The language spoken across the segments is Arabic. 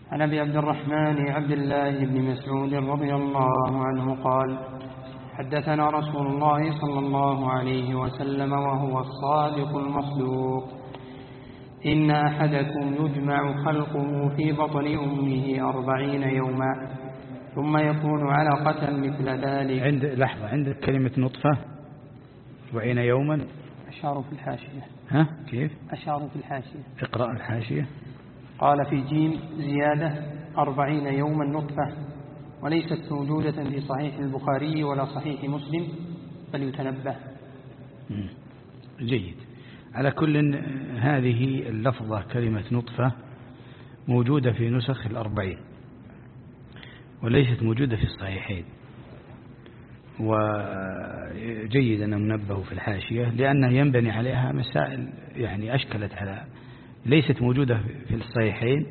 عن أبي عبد الرحمن عبد الله بن مسعود رضي الله عنه قال حدثنا رسول الله صلى الله عليه وسلم وهو الصادق المصدوق إن أحدكم يجمع خلقه في بطن أمه 40 يوما ثم يكون علقة مثل ذلك. عند كلمة نطفة 40 يوما أشاروا في الحاشية. كيف؟ أشاروا في الحاشية. اقرأ الحاشية. قال في جيم زيادة 40 يوما نطفة، وليست موجودة في صحيح البخاري ولا صحيح مسلم، فليتنبه. جيد. على كل هذه اللفظة كلمة نطفة موجودة في نسخ 40 وليست موجودة في الصحيحين، وجيد أن ننبه في الحاشية لأنه ينبني عليها مسائل يعني أشكلت على ليست موجودة في الصحيحين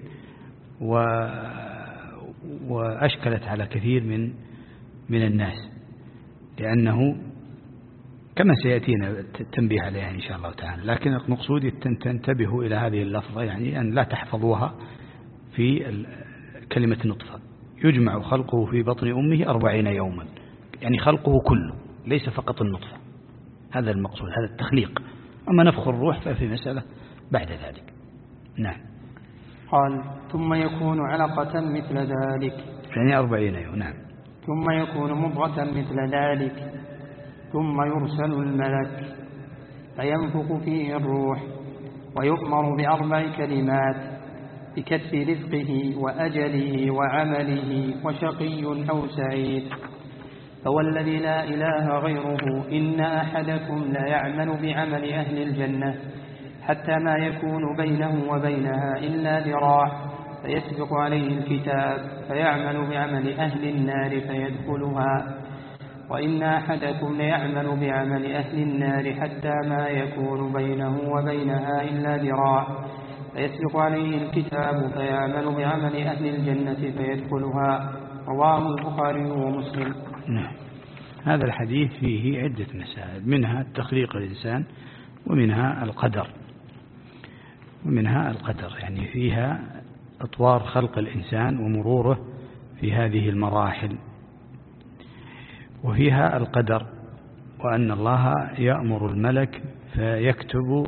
وأشكلت على كثير من الناس، لأنه كما سيأتينا التنبيه عليها إن شاء الله تعالى. لكن المقصود تنتبهوا إلى هذه اللفظة، يعني أن لا تحفظوها في كلمة نطفة. يجمع خلقه في بطن أمه 40 يوما، يعني خلقه كله ليس فقط النطفة، هذا المقصود، هذا التخليق. أما نفخ الروح ففي مسألة بعد ذلك. نعم. قال ثم يكون علقة مثل ذلك، يعني 40 يوم. نعم. ثم يكون مضغة مثل ذلك، ثم يرسل الملك فينفخ فيه الروح ويؤمر ب4 كلمات بكتب رزقه وأجله وعمله وشقي أو سعيد. فوالذي لا إله غيره إن أحدكم لا يعمل بعمل أهل الجنة حتى ما يكون بينه وبينها إلا ذراع فيسبق عليه الكتاب فيعمل بعمل أهل النار فيدخلها، وإن أحدكم ليعمل بعمل أهل النار حتى ما يكون بينه وبينها إلا ذراع فيسبق عليه الكتاب فيعمل بعمل أهل الجنة فيدخلها. رواه البخاري ومسلم. نعم. هذا الحديث فيه عدة مسائل، منها تخليق الإنسان ومنها القدر، يعني فيها أطوار خلق الإنسان ومروره في هذه المراحل، وفيها القدر، وأن الله يأمر الملك فيكتب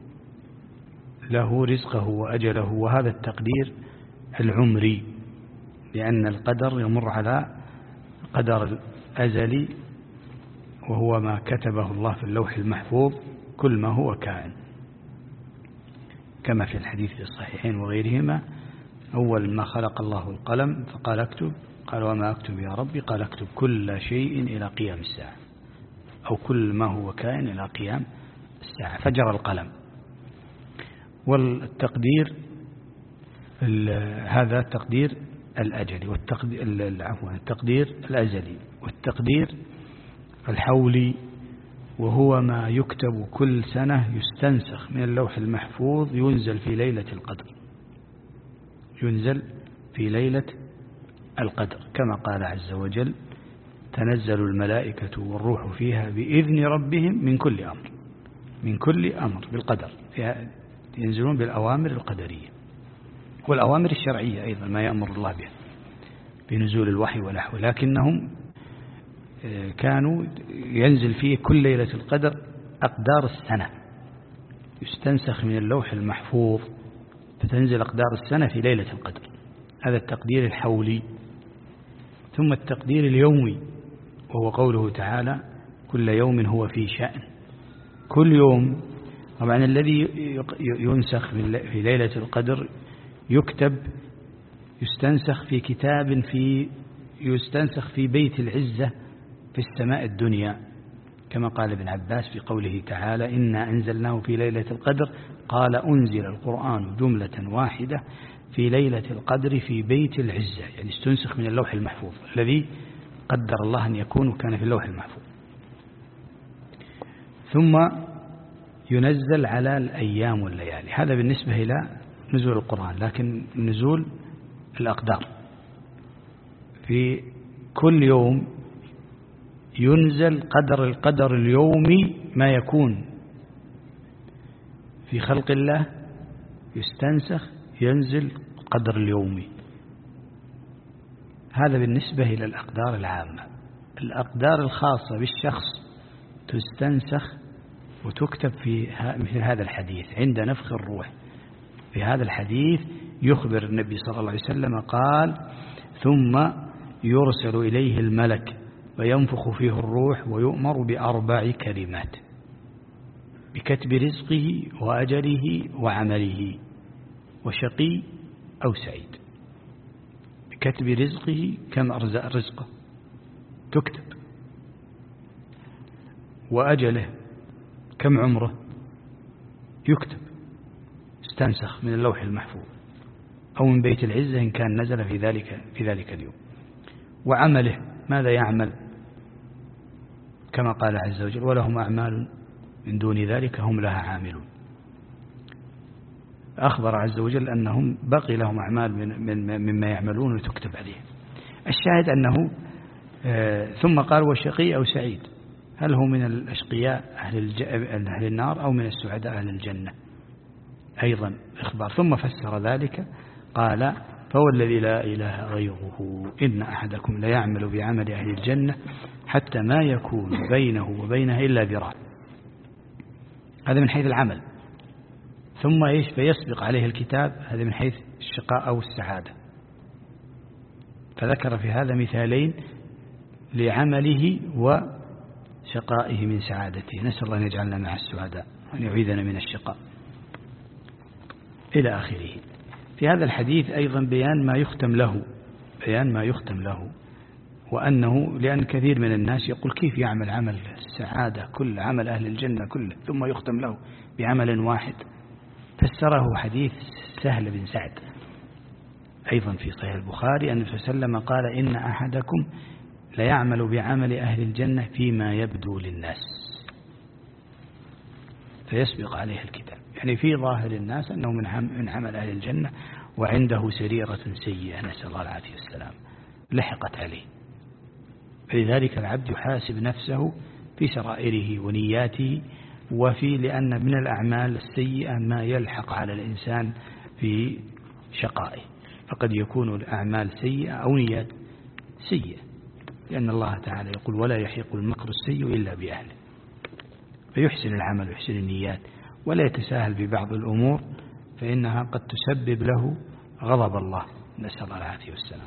له رزقه وأجله، وهذا التقدير العمري، لأن القدر يمر على قدر الأزلي وهو ما كتبه الله في اللوح المحفوظ كل ما هو كائن، كما في الحديث في الصحيحين وغيرهما: أول ما خلق الله القلم فقال اكتب، قال وما أكتب يا ربي؟ قال اكتب كل شيء إلى قيام الساعة، أو كل ما هو كائن إلى قيام الساعة، فجر القلم. والتقدير هذا التقدير الأجلي، التقدير الأزلي، والتقدير الحولي وهو ما يكتب كل سنة يستنسخ من اللوح المحفوظ ينزل في ليلة القدر، كما قال عز وجل: تنزل الملائكة والروح فيها بإذن ربهم من كل أمر بالقدر، ينزلون بالأوامر القدرية والأوامر الشرعية أيضا ما يأمر الله بها بنزول الوحي ونحوه، لكنهم كانوا ينزل فيه كل ليلة القدر أقدار السنة، يستنسخ من اللوح المحفوظ فتنزل أقدار السنة في ليلة القدر. هذا التقدير الحولي. ثم التقدير اليومي، وهو قوله تعالى: كل يوم هو في شأن. كل يوم طبعا الذي ينسخ في ليلة القدر يستنسخ في كتاب يستنسخ في بيت العزة في السماء الدنيا، كما قال ابن عباس في قوله تعالى: إنا أنزلناه في ليلة القدر، قال أنزل القرآن جملة واحدة في ليلة القدر في بيت العزة، يعني استنسخ من اللوح المحفوظ الذي قدر الله أن يكون وكان في اللوح المحفوظ. ثم ينزل على الأيام والليالي، هذا بالنسبة إلى نزول القرآن. لكن نزول الأقدار في كل يوم ينزل القدر اليومي ما يكون في خلق الله يستنسخ، ينزل القدر اليومي هذا بالنسبة إلى الأقدار العامة. الأقدار الخاصة بالشخص تستنسخ وتكتب في مثل هذا الحديث عند نفخ الروح. في هذا الحديث يخبر النبي صلى الله عليه وسلم قال: ثم يرسل إليه الملك وينفخ فيه الروح ويؤمر ب4 كلمات: بكتب رزقه وأجله وعمله، وشقي أو سعيد. بكتب رزقه، كم أرزق رزقه تكتب، وأجله كم عمره يكتب، استنسخ من اللوح المحفوظ أو من بيت العزة إن كان نزل في ذلك اليوم. وعمله، ماذا يعمل، كما قال عز وجل: ولهم أعمال من دون ذلك هم لها عاملون. أخبر عز وجل أنهم بقي لهم أعمال مما يعملون وتكتب عليه. الشاهد أنه ثم قال: وشقي أو سعيد، هل هو من الأشقياء أهل النار أو من السعداء أهل الجنة؟ أيضا إخبار. ثم فسر ذلك قال: فهو الذي لا إله غيره إن أحدكم ليعمل بعمل أهل الجنة حتى ما يكون بينه وبينها إلا ذراع. هذا من حيث العمل. ثم إيش؟ فيسبق عليه الكتاب، هذا من حيث الشقاء أو السعادة. فذكر في هذا مثالين لعمله وشقائه من سعادته. نسأل الله أن يجعلنا مع السعداء وأن يعيذنا من الشقاء إلى آخره. في هذا الحديث أيضا بيان ما يختم له، وأنه لأن كثير من الناس يقول: كيف يعمل عمل السعادة كل عمل أهل الجنة كله ثم يختم له بعمل واحد؟ فسره حديث سهل بن سعد أيضا في صحيح البخاري أن النبي صلى الله عليه وسلم قال: إن أحدكم ليعمل بعمل أهل الجنة فيما يبدو للناس، فيسبق عليه الكتاب. يعني في ظاهر الناس أنه من عمل أهل الجنة، وعنده سريرة سيئة نسأل الله العافية والسلام لحقت عليه. فلذلك العبد يحاسب نفسه في سرائره ونياته، لأن من الأعمال السيئة ما يلحق على الإنسان في شقائه. فقد يكون الأعمال سيئة أو نيات سيئة، لأن الله تعالى يقول: ولا يحيق المكر السيء إلا بأهله. فيحسن العمل ويحسن النيات ولا يتساهل ببعض الأمور، فإنها قد تسبب له غضب الله نسأل الله العافية والسلام.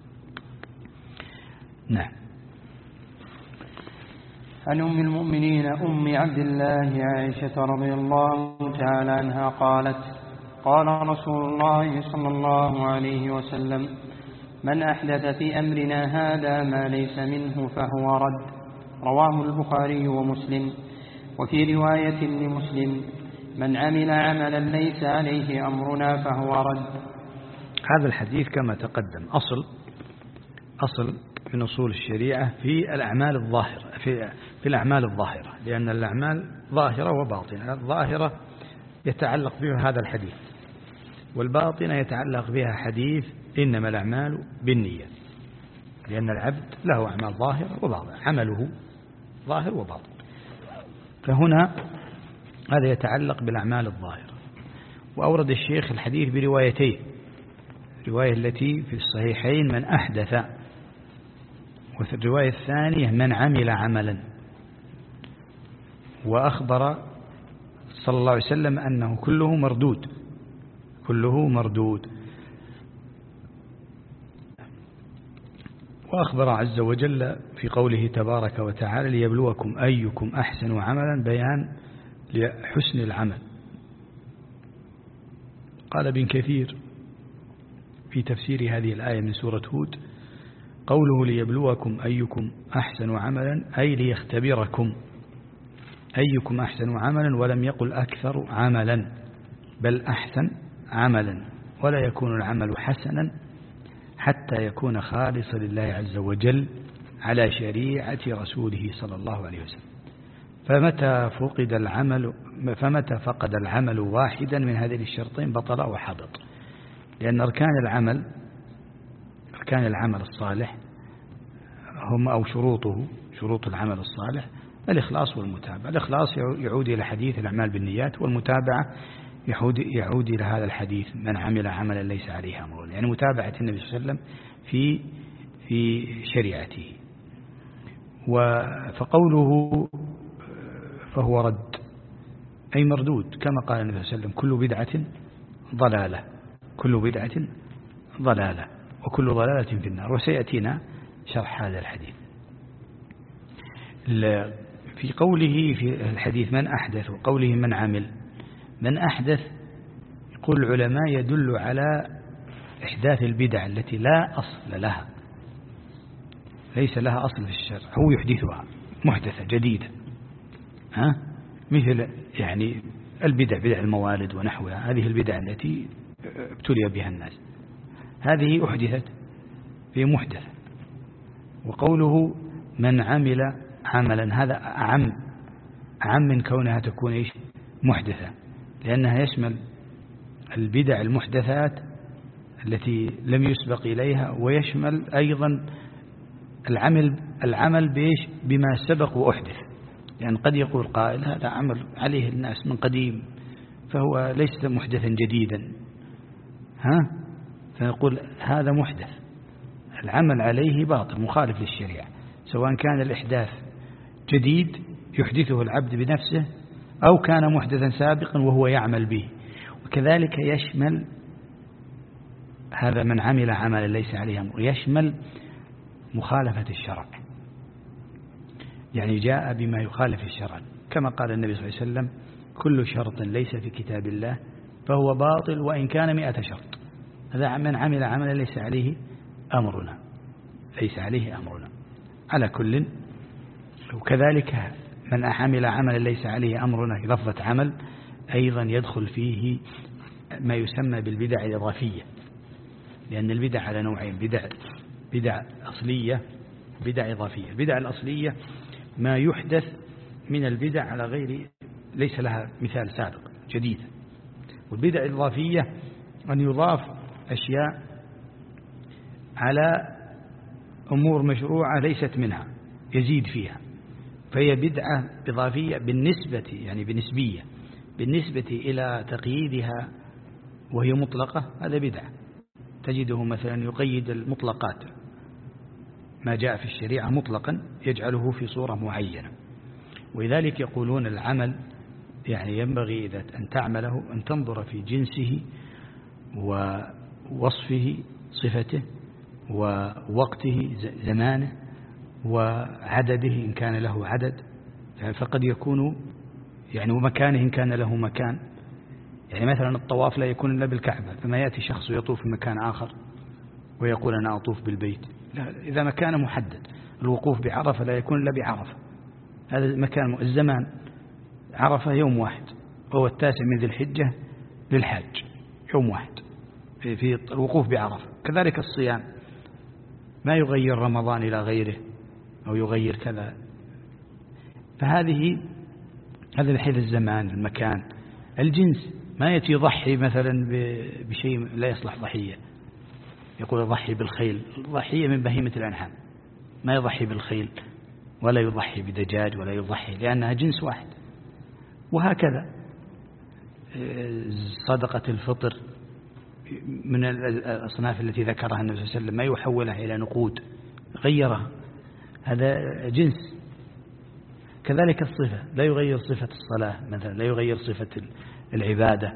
نعم. عن أم المؤمنين أم عبد الله عائشة رضي الله تعالى عنها قالت: قال رسول الله صلى الله عليه وسلم: من أحدث في أمرنا هذا ما ليس منه فهو رد. رواه البخاري ومسلم. وفي رواية لمسلم: من عمل عملا ليس عليه أمرنا فهو رد. هذا الحديث كما تقدم أصل من أصول الشريعة في الأعمال الظاهرة، في الأعمال الظاهرة، لأن الأعمال ظاهرة وباطنة. الظاهرة يتعلق بها هذا الحديث، والباطنة يتعلق بها حديث إنما الأعمال بالنية، لأن العبد له أعمال ظاهرة وباطنة، عمله ظاهر وباطن. فهنا هذا يتعلق بالأعمال الظاهرة. وأورد الشيخ الحديث بروايتين: الرواية التي في الصحيحين من أحدث، وفي الرواية الثانية من عمل عملا. وأخبر صلى الله عليه وسلم أنه كله مردود. وأخبر عز وجل في قوله تبارك وتعالى: ليبلوكم أيكم أحسن عملا، بيان لحسن العمل. قال ابن كثير في تفسير هذه الآية من سورة هود: قوله ليبلوكم أيكم أحسن عملا أي ليختبركم أيكم أحسن عملا، ولم يقل أكثر عملا بل أحسن عملا. ولا يكون العمل حسنا حتى يكون خالصا لله عز وجل على شريعة رسوله صلى الله عليه وسلم. فمتى فقد العمل واحدا من هذين الشرطين بطل وحبط. لأن أركان العمل الصالح هم أو شروط العمل الصالح الإخلاص والمتابعة. الإخلاص يعود إلى حديث الأعمال بالنيات، والمتابعة يعود إلى هذا الحديث: من عمل عملا ليس عليه أمرنا. يعني متابعة النبي صلى الله عليه وسلم في في شريعته. فقوله فهو رد أي مردود، كما قال النبي صلى الله عليه وسلم كل بدعة ضلالة، كل بدعة ضلالة، وكل ضلالة في النار. وسيأتينا شرح هذا الحديث. في قوله في الحديث من أحدث وقوله من عمل، من أحدث يقول العلماء يدل على إحداث البدع التي لا أصل لها، ليس لها أصل في الشرع، هو يحدثها محدثة جديدة، مثل يعني البدع، بدع الموالد ونحوها، هذه البدع التي ابتلي بها الناس، هذه أحدثت في محدث. وقوله من عمل عملا هذا أعم من كونها تكون محدثة، لأنها يشمل البدع المحدثات التي لم يسبق إليها، ويشمل أيضا العمل بما سبق وأحدث. يعني قد يقول قائل هذا عمل عليه الناس من قديم فهو ليس محدثا جديدا، فنقول هذا محدث، العمل عليه باطل مخالف للشريعة، سواء كان الإحداث جديد يحدثه العبد بنفسه أو كان محدثا سابقا وهو يعمل به. وكذلك يشمل هذا من عمل عملا ليس عليه أمر، يشمل مخالفة الشرع، يعني جاء بما يخالف الشرع، كما قال النبي صلى الله عليه وسلم كل شرط ليس في كتاب الله فهو باطل وإن كان 100 شرط. هذا من عمل عملا ليس عليه أمرنا، ليس عليه أمرنا على كل. وكذلك من عمل عملا ليس عليه أمرنا، لفظة عمل أيضا يدخل فيه ما يسمى بالبدع الإضافية، لأن البدع على نوعين، بدع أصلية، بدع إضافية. البدع الأصلية ما يحدث من البدع على غير ليس لها مثال سابق جديد، والبدع الإضافية أن يضاف أشياء على أمور مشروعة ليست منها يزيد فيها، فهي بدعة إضافية بنسبية بالنسبة إلى تقييدها وهي مطلقة، هذا بدعة. تجده مثلا يقيد المطلقات، ما جاء في الشريعة مطلقا يجعله في صورة معينة. ولذلك يقولون العمل يعني ينبغي إذا أن تعمله أن تنظر في جنسه ووصفه صفته ووقته زمانه وعدده إن كان له عدد، فقد يكون يعني ومكانه إن كان له مكان. يعني مثلا الطواف لا يكون إلا بالكعبة، فما يأتي شخص يطوف في مكان آخر ويقول أنا أطوف بالبيت، لا، إذا مكان محدد. الوقوف بعرفة لا يكون إلا بعرفة، هذا مكان. الزمان عرفة يوم واحد، وهو 9 من ذي الحجة للحاج، يوم واحد في الوقوف بعرفة. كذلك الصيام ما يغير رمضان إلى غيره أو يغير كذا، هذا بحيث الزمان المكان. الجنس ما يأتي يضحي مثلا بشيء لا يصلح ضحية، يقول يضحي بالخيل، ضحية من بهيمة الأنعام، ما يضحي بالخيل ولا يضحي بدجاج ولا يضحي، لأنها جنس واحد. وهكذا صدقة الفطر من الأصناف التي ذكرها النبي صلى الله عليه وسلم ما يحولها إلى نقود، غيرها، هذا جنس. كذلك الصفة لا يغير صفة الصلاة مثلا، لا يغير صفة العبادة.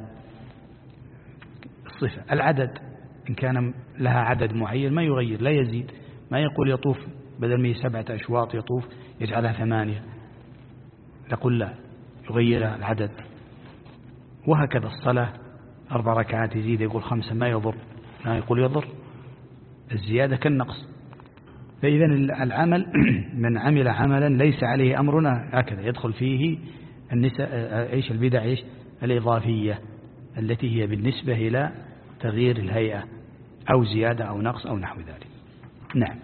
الصفة العدد إن كان لها عدد معين ما يغير، لا يزيد، ما يقول يطوف بدل من 7 أشواط يطوف يجعلها 8، يقول لا، يغير العدد. وهكذا الصلاة 4 ركعات يزيد يقول 5، ما يضر، لا يقول يضر، الزيادة كالنقص. فإذا العمل من عمل عملا ليس عليه أمرنا هكذا يدخل فيه البدع الإضافية التي هي بالنسبة إلى تغيير الهيئة أو زيادة أو نقص أو نحو ذلك. نعم.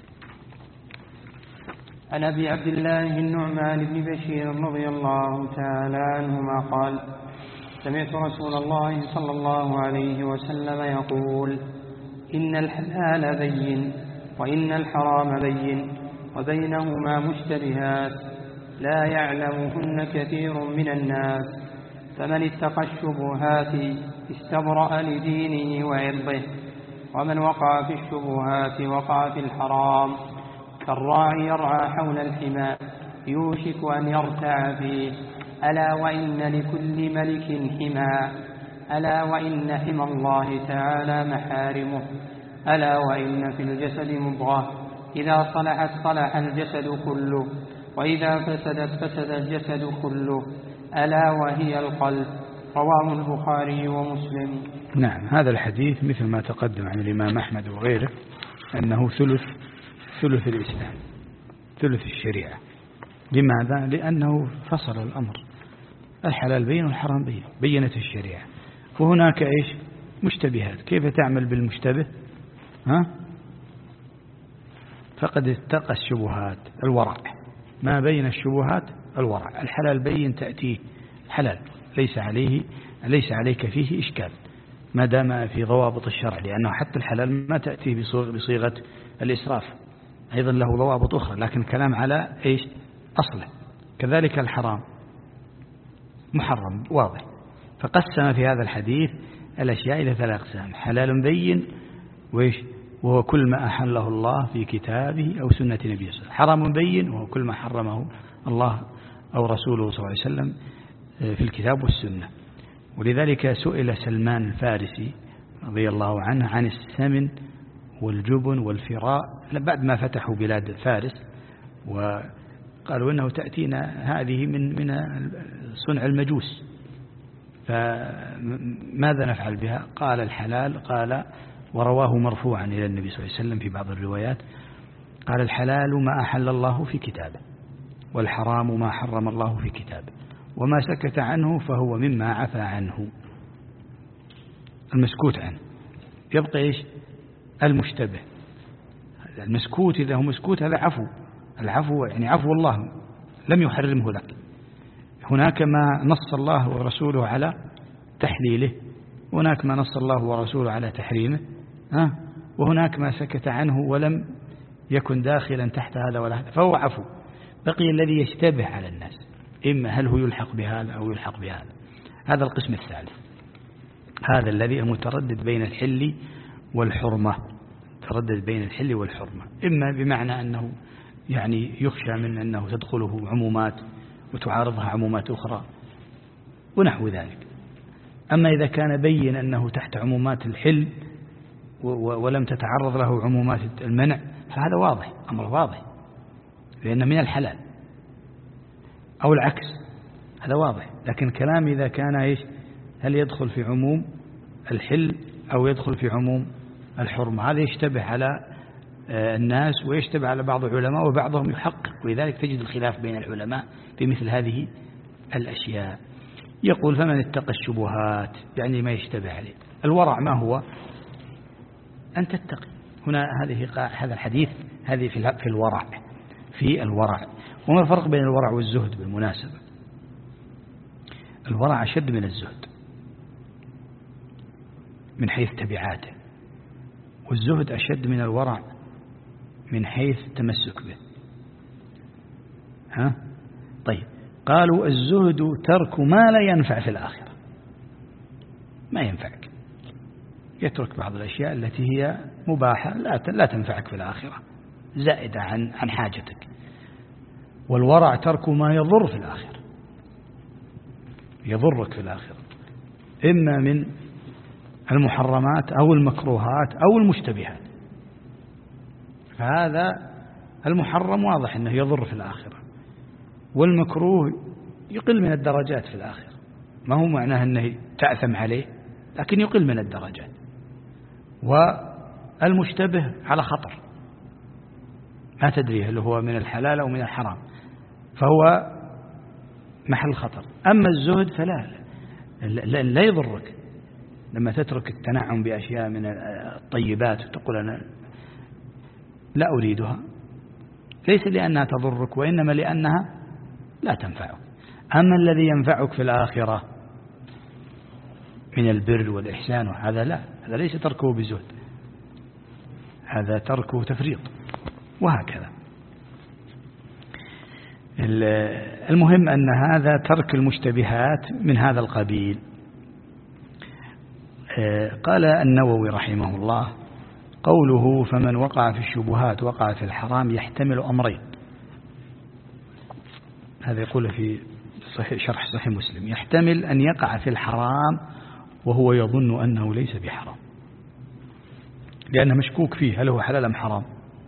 عن أبي عبد الله النعمان بن بشير رضي الله تعالى عنهما قال: سمعت رسول الله صلى الله عليه وسلم يقول: إن الحلال بين وإن الحرام بين وبينهما مشتبهات لا يعلمهن كثير من الناس، فمن اتقى الشبهات استبرأ لدينه وعرضه، ومن وقع في الشبهات وقع في الحرام، كالراعي يرعى حول الحمى يوشك أن يرتع فيه. ألا وإن لكل ملك حمى، ألا وإن حمى الله تعالى محارمه. ألا وإن في الجسد مضغة إذا صلحت صلح الجسد كله، وإذا فسدت فسد الجسد كله، ألا وهي القلب. رواه البخاري ومسلم. نعم، هذا الحديث مثل ما تقدم عن الإمام أحمد وغيره أنه ثلث الإسلام، ثلث الشريعة. لماذا؟ لأنه فصل الأمر، الحلال بين والحرام بين، بينت الشريعة. وهناك إيش؟ مشتبهات. كيف تعمل بالمشتبه؟ فقد اتقى الشبهات، الورع، ما بين الشبهات الورع. الحلال بين تأتيه حلال، ليس عليك فيه إشكال ما دام في ضوابط الشرع، لأنه حتى الحلال ما تأتيه بصيغة الإسراف، أيضا له ضوابط أخرى، لكن كلام على إيش؟ أصله. كذلك الحرام محرم واضح. فقسم في هذا الحديث الأشياء إلى 3 أقسام: حلال بين، وهو كل ما أحله الله في كتابه أو سنة نبيه صلى الله عليه وسلم. حرام بين، وهو كل ما حرمه الله أو رسوله صلى الله عليه وسلم في الكتاب والسنة. ولذلك سئل سلمان الفارسي رضي الله عنه عن السمن والجبن والفراء بعد ما فتحوا بلاد فارس، وقالوا إنه تأتينا هذه من صنع المجوس، فماذا نفعل بها؟ قال الحلال، قال ورواه مرفوعا إلى النبي صلى الله عليه وسلم في بعض الروايات، قال الحلال ما أحل الله في كتابه، والحرام ما حرم الله في كتابه، وما سكت عنه فهو مما عفى عنه، المسكوت عنه. يبقى إيش؟ المشتبه. المسكوت إذا هو مسكوت هذا عفو، العفو يعني عفو الله لم يحرمه لك. هناك ما نص الله ورسوله على تحليله، هناك ما نص الله ورسوله على تحريمه، وهناك ما سكت عنه ولم يكن داخلا تحت هذا ولا هذا، فهو عفو. بقي الذي يشتبه على الناس، إما هل هو يلحق بهذا أو يلحق بهذا. هذا القسم الثالث، هذا الذي متردد بين الحل والحرمة، تردد بين الحل والحرمة، إما بمعنى أنه يعني يخشى من أنه تدخله عمومات وتعارضها عمومات أخرى ونحو ذلك. أما إذا كان بين أنه تحت عمومات الحل ولم تتعرض له عمومات المنع، فهذا واضح، أمر واضح، لأنه من الحلال. أو العكس، هذا واضح. لكن كلام إذا كان إيش؟ هل يدخل في عموم الحل أو يدخل في عموم الحرمة، هذا يشتبه على الناس ويشتبه على بعض العلماء، وبعضهم يحقق، ولذلك تجد الخلاف بين العلماء في مثل هذه الأشياء. يقول فمن اتقى الشبهات، يعني ما يشتبه عليه. الورع ما هو؟ أن تتقي. هنا هذا الحديث هذه في الورع، في الورع. وما الفرق بين الورع والزهد بالمناسبة؟ الورع أشد من الزهد من حيث تبعاته، والزهد أشد من الورع من حيث تمسك به. طيب، قالوا الزهد ترك ما لا ينفع في الآخرة، ما ينفعك، يترك بعض الأشياء التي هي مباحة لا تنفعك في الآخرة، زائدة عن حاجتك. والورع ترك ما يضر في الآخرة، يضرك في الآخرة، إما من المحرمات أو المكروهات أو المشتبهات. فهذا المحرم واضح أنه يضر في الآخرة، والمكروه يقل من الدرجات في الآخرة، ما هو معناه أنه تأثم عليه، لكن يقل من الدرجات. والمشتبه على خطر، ما تدري هل هو من الحلال أو من الحرام، فهو محل خطر. أما الزهد فلا لا يضرك، لما تترك التنعم بأشياء من الطيبات وتقول أنا لا أريدها، ليس لأنها تضرك، وإنما لأنها لا تنفعك. أما الذي ينفعك في الآخرة من البر والإحسان، وهذا لا، هذا ليس تركه بزهد، هذا تركه تفريط، وهكذا. المهم أن هذا ترك المشتبهات من هذا القبيل. قال النووي رحمه الله قوله فمن وقع في الشبهات وقع في الحرام يحتمل أمرين. هذا يقول في شرح صحيح مسلم. يحتمل أن يقع في الحرام وهو يظن أنه ليس بحرام، لأنه مشكوك فيه هل هو حلال أم حرام.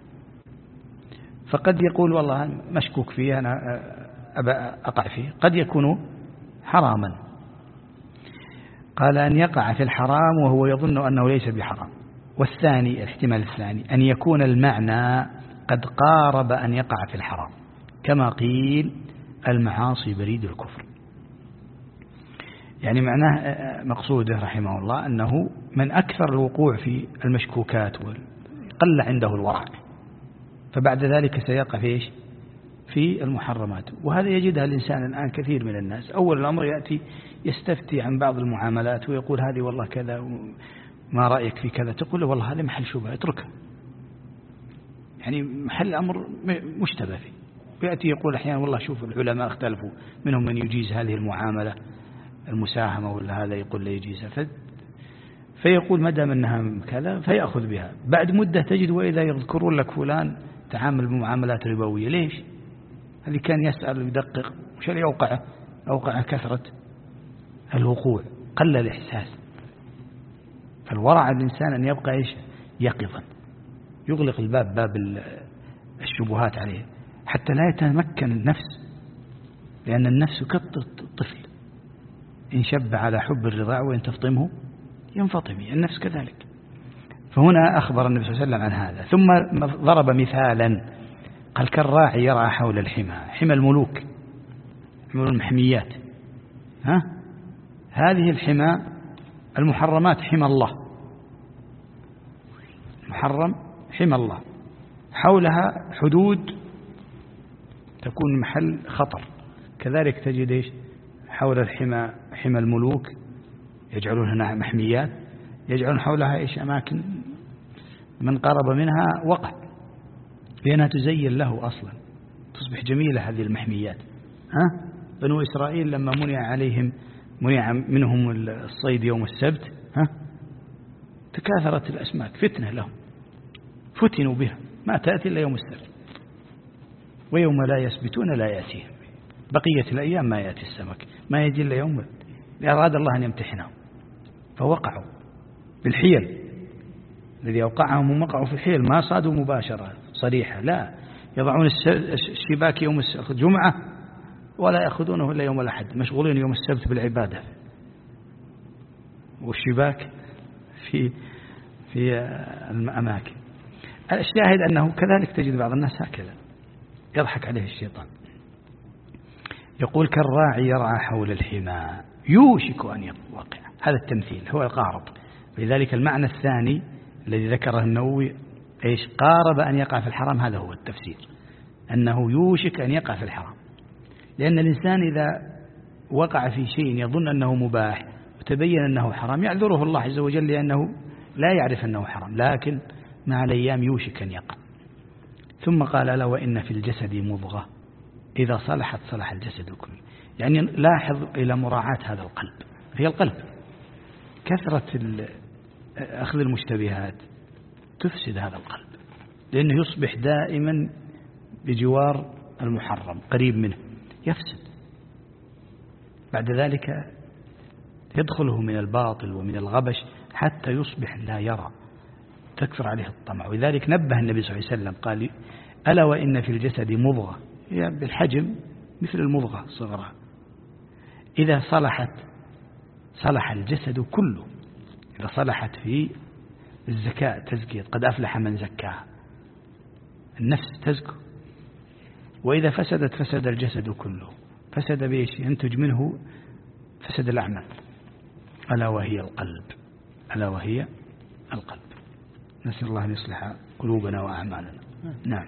فقد يقول والله مشكوك فيه أنا أبى أقع فيه، قد يكون حراما. قال أن يقع في الحرام وهو يظن أنه ليس بحرام. والثاني الاحتمال الثاني أن يكون المعنى قد قارب أن يقع في الحرام، كما قيل المعاصي بريد الكفر. يعني معناه مقصوده رحمه الله أنه من أكثر الوقوع في المشكوكات قل عنده الورع، فبعد ذلك سيقع في إيش؟ في المحرمات. وهذا يجدها الإنسان الآن كثير من الناس. أول الأمر يأتي يستفتي عن بعض المعاملات ويقول هذه والله كذا، ما رأيك في كذا؟ تقول له والله هذا محل شبهة اتركه، يعني محل الأمر مشتبه فيه. ويأتي يقول أحيانا والله شوف العلماء اختلفوا، منهم من يجيز هذه المعاملة المساهمة ولا هذا يقول لا يجيزها، فيقول ما دام أنها كذا فيأخذ بها. بعد مدة تجد وإذا يذكرون لك فلان تعامل بمعاملات ربوية. ليش؟ هذه كان يسأل ويدقق، وش اللي أوقع كثرة الوقوع، قل الإحساس. فالورع الإنسان أن يبقى إيش؟ يقظا، يغلق الباب، باب الشبهات عليه، حتى لا يتمكن النفس، لأن النفس كالطفل إن شب على حب الرضاع وإن تفطمه ينفطم، النفس كذلك. فهنا أخبر النبي صلى الله عليه وسلم عن هذا، ثم ضرب مثالا قال كالراعي يرعى حول الحمى، حمى الملوك، حمى المحميات. هذه الحمى المحرمات حمى الله، محرم حمى الله، حولها حدود تكون محل خطر. كذلك تجد إيش حول الحمى، حمى الملوك يجعلون هنا محميات، يجعلون حولها إيش أماكن من قرب منها وقع، لأنها تزين له أصلا، تصبح جميلة هذه المحميات. بنو إسرائيل لما منع منهم الصيد يوم السبت، تكاثرت الأسماك، فتنة لهم، فتنوا بها، ما تأتي إلا يوم السبت، ويوم لا يسبتون لا يأتيهم، بقية الأيام ما يأتي السمك، ما يجي إلا يوم أراد الله أن يمتحنهم، فوقعوا بالحيل. الذي أوقعهم هم وقعوا في الحيل، ما صادوا مباشرة صريحة، لا، يضعون الشباك يوم الجمعة ولا يأخذونه إلا يوم الأحد، مشغولين يوم السبت بالعبادة، والشباك في الأماكن. الشاهد أنه كذلك تجد بعض الناس هكذا يضحك عليه الشيطان، يقول كالراعي يرعى حول الحمى يوشك أن يوقع. هذا التمثيل هو القارب. لذلك المعنى الثاني الذي ذكره النووي إيش؟ قارب أن يقع في الحرام. هذا هو التفسير، أنه يوشك أن يقع في الحرام، لأن الإنسان إذا وقع في شيء يظن أنه مباح وتبين أنه حرام يعذره الله عز وجل، لأنه لا يعرف أنه حرام، لكن مع الأيام يوشك أن يقع. ثم قال ألا وإن في الجسد مضغة إذا صلحت صلح الجسد كله. يعني لاحظ إلى مراعاة هذا القلب، هي القلب، كثرة أخذ المشتبهات تفسد هذا القلب، لأنه يصبح دائما بجوار المحرم قريب منه، يفسد. بعد ذلك يدخله من الباطل ومن الغبش حتى يصبح لا يرى، تكثر عليه الطمع. ولذلك نبه النبي صلى الله عليه وسلم قال ألا وإن في الجسد مضغة، هي بالحجم مثل المضغة الصغرى، إذا صلحت صلح الجسد كله. إذا صلحت في الزكاة تزكية، قد أفلح من زكاها، النفس تزكو. وإذا فسدت فسد الجسد كله. فسد بإيش؟ ينتج منه فسد الأعمال، ألا وهي القلب، ألا وهي القلب. نسأل الله أن يصلح قلوبنا وأعمالنا. نعم.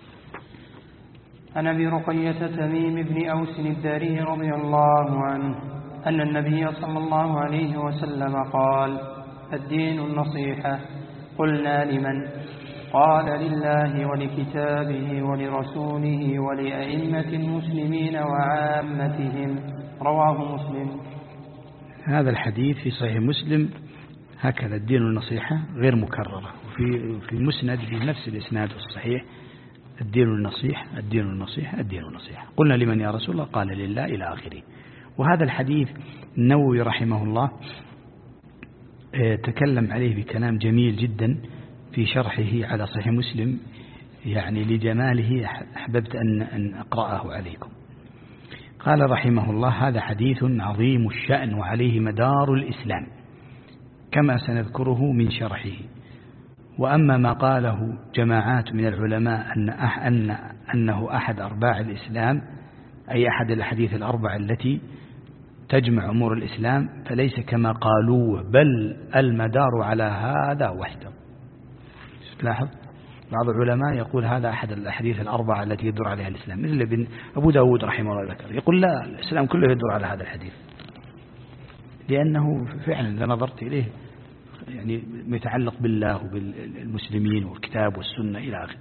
عن أبي رقية تميم بن أوس الداري رضي الله عنه أن النبي صلى الله عليه وسلم قال الدين النصيحة. قلنا لمن؟ قال لله ولكتابه ولرسوله ولأئمة المسلمين وعامتهم. رواه مسلم. هذا الحديث في صحيح مسلم هكذا، الدين النصيحة غير مكررة. في المسند بنفس الإسناد الصحيح: الدين النصيحة الدين النصيحة الدين النصيحة. قلنا: لمن يا رسول الله؟ قال: لله، إلى آخره. وهذا الحديث النووي رحمه الله تكلم عليه بكلام جميل جدا في شرحه على صحيح مسلم، يعني لجماله أحببت أن أقرأه عليكم. قال رحمه الله: هذا حديث عظيم الشأن وعليه مدار الإسلام كما سنذكره من شرحه. وأما ما قاله جماعات من العلماء أنه أحد أرباع الإسلام، أي أحد الأحاديث الأربع التي تجمع أمور الإسلام، فليس كما قالوه، بل المدار على هذا وحده. لاحظ بعض العلماء يقول هذا أحد الأحاديث الأربعة التي يدور عليها الإسلام، مثل ابن أبو داود رحمه الله ذكر، يقول لا، الإسلام كله يدور على هذا الحديث، لأنه فعلا إذا نظرت إليه يعني متعلق بالله وبالمسلمين والكتاب والسنة إلى آخره.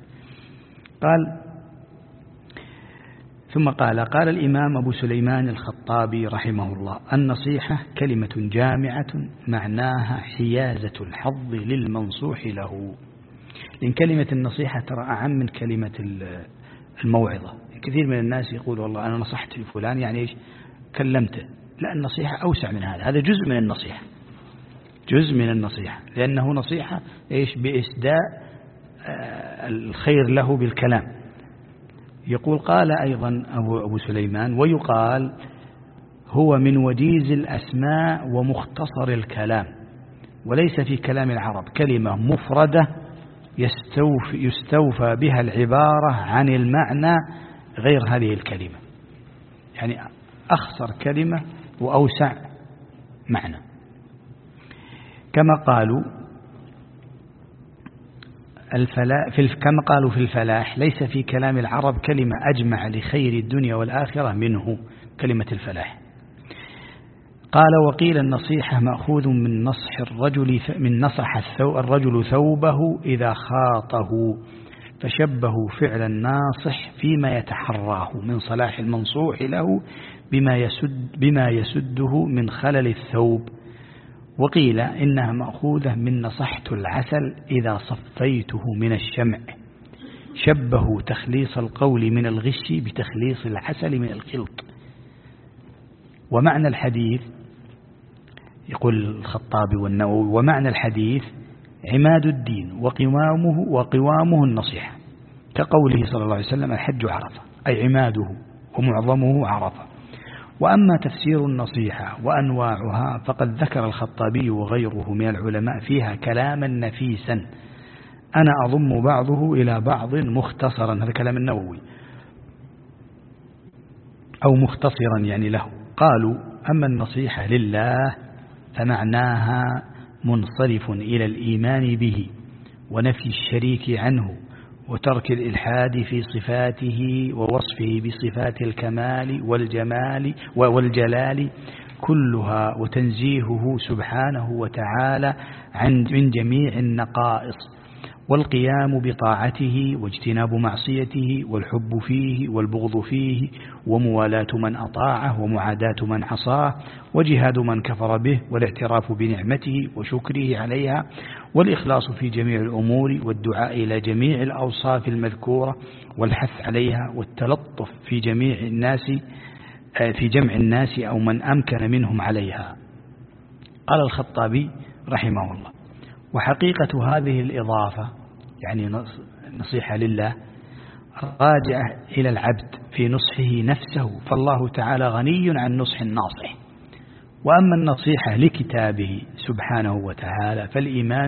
ثم قال الإمام أبو سليمان الخطابي رحمه الله: النصيحة كلمة جامعة معناها حيازة الحظ للمنصوح له. لأن كلمة النصيحة ترى أعم من كلمة الموعظة. كثير من الناس يقول والله أنا نصحت لفلان، يعني إيش؟ كلمته. لا، النصيحة أوسع من هذا جزء من النصيحة، جزء من النصيحة، لأنه نصيحة إيش؟ بإسداء الخير له بالكلام. يقول: قال أيضا أبو سليمان: ويقال هو من وجيز الأسماء ومختصر الكلام، وليس في كلام العرب كلمة مفردة يستوفى بها العبارة عن المعنى غير هذه الكلمة، يعني أخصر كلمة وأوسع معنى. كما قالوا في الفلاح: ليس في كلام العرب كلمة أجمع لخير الدنيا والآخرة منه كلمة الفلاح. قال: وقيل النصيحة مأخوذ من نصح الرجل، من نصح الرجل ثوبه إذا خاطه، فشبهوا فعل الناصح فيما يتحراه من صلاح المنصوح له بما يسده من خلل الثوب. وقيل إنها مأخوذة من نصحت العسل إذا صفيته من الشمع، شبهوا تخليص القول من الغش بتخليص العسل من الخلط. ومعنى الحديث، يقول الخطابي والنووي: ومعنى الحديث عماد الدين وقوامه النصيحة، كقوله صلى الله عليه وسلم: الحج عرفة، أي عماده ومعظمه عرفة. وأما تفسير النصيحة وأنواعها فقد ذكر الخطابي وغيره من العلماء فيها كلاما نفيسا أنا أضم بعضه إلى بعض مختصرا، هذا كلام النووي، أو مختصرا يعني له. قالوا: أما النصيحة لله فمعناها منصرف إلى الإيمان به ونفي الشريك عنه وترك الإلحاد في صفاته ووصفه بصفات الكمال والجمال والجلال كلها، وتنزيهه سبحانه وتعالى من جميع النقائص، والقيام بطاعته واجتناب معصيته، والحب فيه والبغض فيه، وموالاة من أطاعه ومعاداة من عصاه، وجهاد من كفر به، والاعتراف بنعمته وشكره عليها، والإخلاص في جميع الأمور، والدعاء إلى جميع الأوصاف المذكورة والحث عليها، والتلطف في جمع الناس أو من أمكن منهم عليها. قال الخطابي رحمه الله: وحقيقة هذه الإضافة، يعني نصيحة لله، راجعة إلى العبد في نصحه نفسه، فالله تعالى غني عن نصح الناصح. وأما النصيحة لكتابه سبحانه وتعالى فالإيمان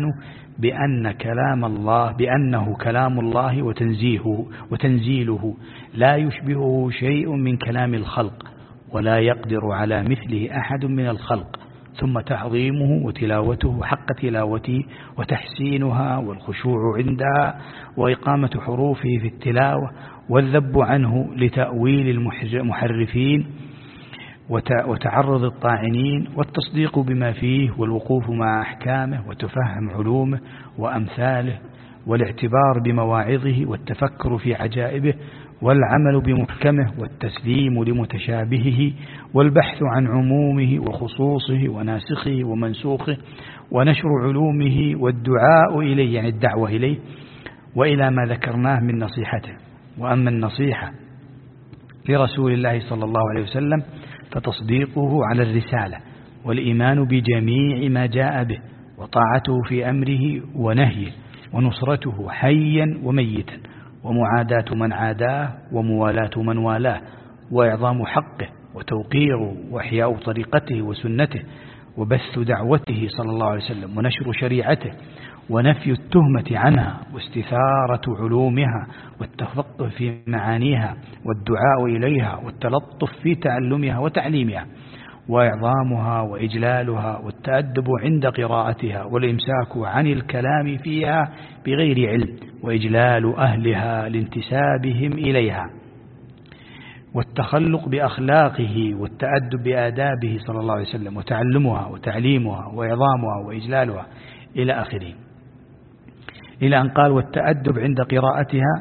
بأنه كلام الله وتنزيله لا يشبهه شيء من كلام الخلق ولا يقدر على مثله أحد من الخلق، ثم تعظيمه وتلاوته حق تلاوته وتحسينها والخشوع عندها وإقامة حروفه في التلاوة والذب عنه لتأويل المحرفين وتعرض الطاعنين والتصديق بما فيه والوقوف مع أحكامه وتفهم علومه وأمثاله والاعتبار بمواعظه والتفكر في عجائبه والعمل بمحكمه والتسليم لمتشابهه والبحث عن عمومه وخصوصه وناسخه ومنسوخه ونشر علومه والدعاء إليه، يعني الدعوة إليه، وإلى ما ذكرناه من نصيحته. وأما النصيحة لرسول الله صلى الله عليه وسلم فتصديقه على الرسالة والإيمان بجميع ما جاء به، وطاعته في أمره ونهيه، ونصرته حيا وميتا، ومعاداة من عاداه، وموالاة من والاه، وإعظام حقه، وتوقيره، وإحياء طريقته وسنته، وبث دعوته صلى الله عليه وسلم، ونشر شريعته، ونفي التهمة عنها، واستثارة علومها، والتفقه في معانيها، والدعاء إليها، والتلطف في تعلمها وتعليمها، وإعظامها وإجلالها، والتأدب عند قراءتها، والإمساك عن الكلام فيها بغير علم، وإجلال أهلها لانتسابهم إليها، والتخلق بأخلاقه، والتأدب بآدابه صلى الله عليه وسلم، وتعلمها وتعليمها وإعظامها وإجلالها إلى آخره، إلى أن قال والتأدب عند قراءتها،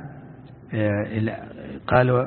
قال